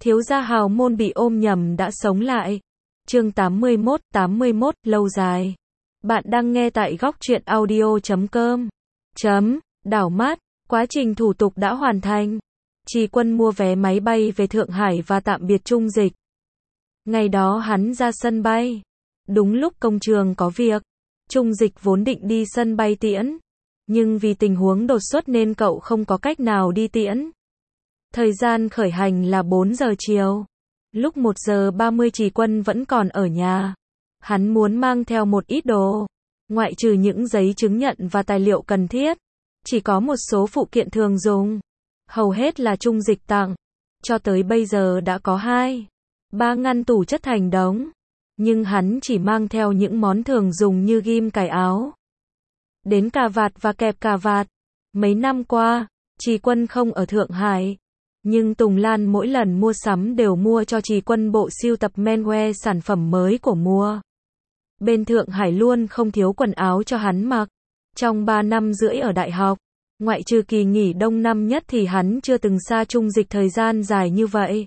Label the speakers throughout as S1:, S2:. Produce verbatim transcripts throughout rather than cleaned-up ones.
S1: Thiếu gia hào môn bị ôm nhầm đã sống lại. Chương tám mươi mốt, tám mươi mốt, lâu dài. Bạn đang nghe tại góc truyện audio chấm com. Chấm, đảo mắt, quá trình thủ tục đã hoàn thành. Trì Quân mua vé máy bay về Thượng Hải và tạm biệt Trung Dịch. Ngày đó hắn ra sân bay. Đúng lúc công trường có việc. Trung Dịch vốn định đi sân bay tiễn. Nhưng vì tình huống đột xuất nên cậu không có cách nào đi tiễn. Thời gian khởi hành là bốn giờ chiều. Lúc một giờ ba mươi Trì Quân vẫn còn ở nhà. Hắn muốn mang theo một ít đồ. Ngoại trừ những giấy chứng nhận và tài liệu cần thiết. Chỉ có một số phụ kiện thường dùng. Hầu hết là Trung Dịch tặng. Cho tới bây giờ đã có hai, ba ngăn tủ chất thành đống. Nhưng hắn chỉ mang theo những món thường dùng như ghim cài áo. Đến cà vạt và kẹp cà vạt. Mấy năm qua, Trì Quân không ở Thượng Hải. Nhưng Tùng Lan mỗi lần mua sắm đều mua cho Trì Quân bộ sưu tập menswear sản phẩm mới của mùa. Bên Thượng Hải luôn không thiếu quần áo cho hắn mặc. Trong ba năm rưỡi ở đại học, ngoại trừ kỳ nghỉ đông năm nhất thì hắn chưa từng xa Trung Dịch thời gian dài như vậy.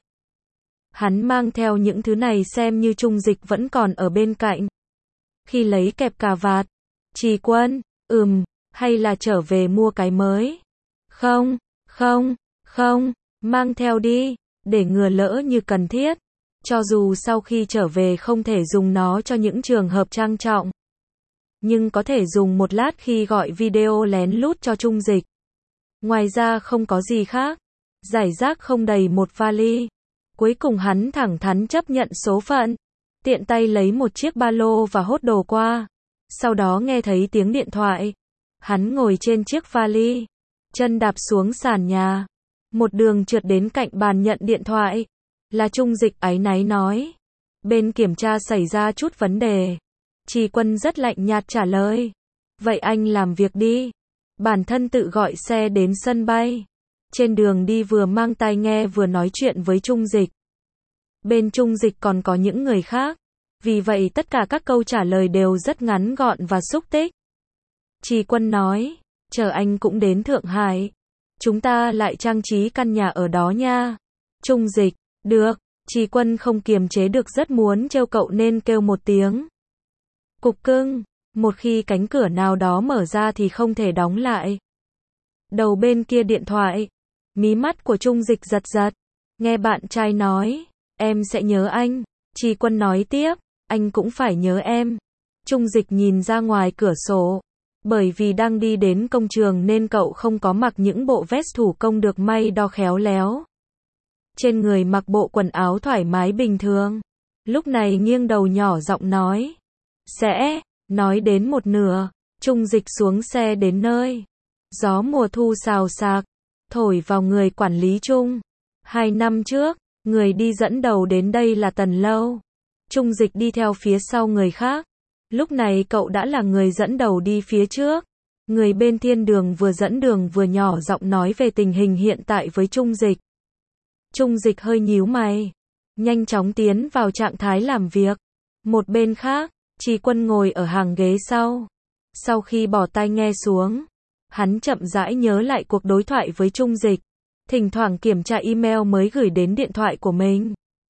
S1: Hắn mang theo những thứ này xem như Trung Dịch vẫn còn ở bên cạnh. Khi lấy kẹp cà vạt, Trì Quân, ừm, hay là trở về mua cái mới? Không, không, không, mang theo đi, để ngừa lỡ như cần thiết. Cho dù sau khi trở về không thể dùng nó cho những trường hợp trang trọng. Nhưng có thể dùng một lát khi gọi video lén lút cho Trung Dịch. Ngoài ra không có gì khác. Giải rác không đầy một vali. Cuối cùng hắn thẳng thắn chấp nhận số phận. Tiện tay lấy một chiếc ba lô và hốt đồ qua. Sau đó nghe thấy tiếng điện thoại. Hắn ngồi trên chiếc vali. Chân đạp xuống sàn nhà. Một đường trượt đến cạnh bàn nhận điện thoại. Là Trung Dịch áy náy nói. Bên kiểm tra xảy ra chút vấn đề. Trì Quân rất lạnh nhạt trả lời. Vậy anh làm việc đi. Bản thân tự gọi xe đến sân bay. Trên đường đi vừa mang tai nghe vừa nói chuyện với Trung Dịch. Bên Trung Dịch còn có những người khác. Vì vậy tất cả các câu trả lời đều rất ngắn gọn và xúc tích. Trì Quân nói. Chờ anh cũng đến Thượng Hải. Chúng ta lại trang trí căn nhà ở đó nha. Trung Dịch. Được. Trì Quân không kiềm chế được rất muốn trêu cậu nên kêu một tiếng. Cục cưng. Một khi cánh cửa nào đó mở ra thì không thể đóng lại. Đầu bên kia điện thoại. Mí mắt của Trung Dịch giật giật. Nghe bạn trai nói. Em sẽ nhớ anh. Trì Quân nói tiếp. Anh cũng phải nhớ em. Trung Dịch nhìn ra ngoài cửa sổ. Bởi vì đang đi đến công trường nên cậu không có mặc những bộ vest thủ công được may đo khéo léo. Trên người mặc bộ quần áo thoải mái bình thường. Lúc này nghiêng đầu nhỏ giọng nói. Sẽ, nói đến một nửa. Trung Dịch xuống xe đến nơi. Gió mùa thu xào xạc. Thổi vào người quản lý Trung. Hai năm trước, người đi dẫn đầu đến đây là Tần Lâu. Trung Dịch đi theo phía sau người khác. Lúc này cậu đã là người dẫn đầu đi phía trước. Người bên thiên đường vừa dẫn đường vừa nhỏ giọng nói về tình hình hiện tại với Trung Dịch. Trung Dịch hơi nhíu mày. Nhanh chóng tiến vào trạng thái làm việc. Một bên khác, Trì Quân ngồi ở hàng ghế sau. Sau khi bỏ tai nghe xuống, hắn chậm rãi nhớ lại cuộc đối thoại với Trung Dịch. Thỉnh thoảng kiểm tra email mới gửi đến điện thoại của mình.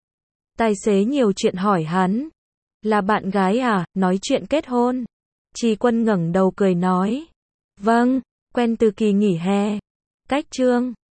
S1: Tài xế nhiều chuyện hỏi hắn. Là bạn gái à, nói chuyện kết hôn. Trì Quân ngẩng đầu cười nói. Vâng, quen từ kỳ nghỉ hè. Cách chương.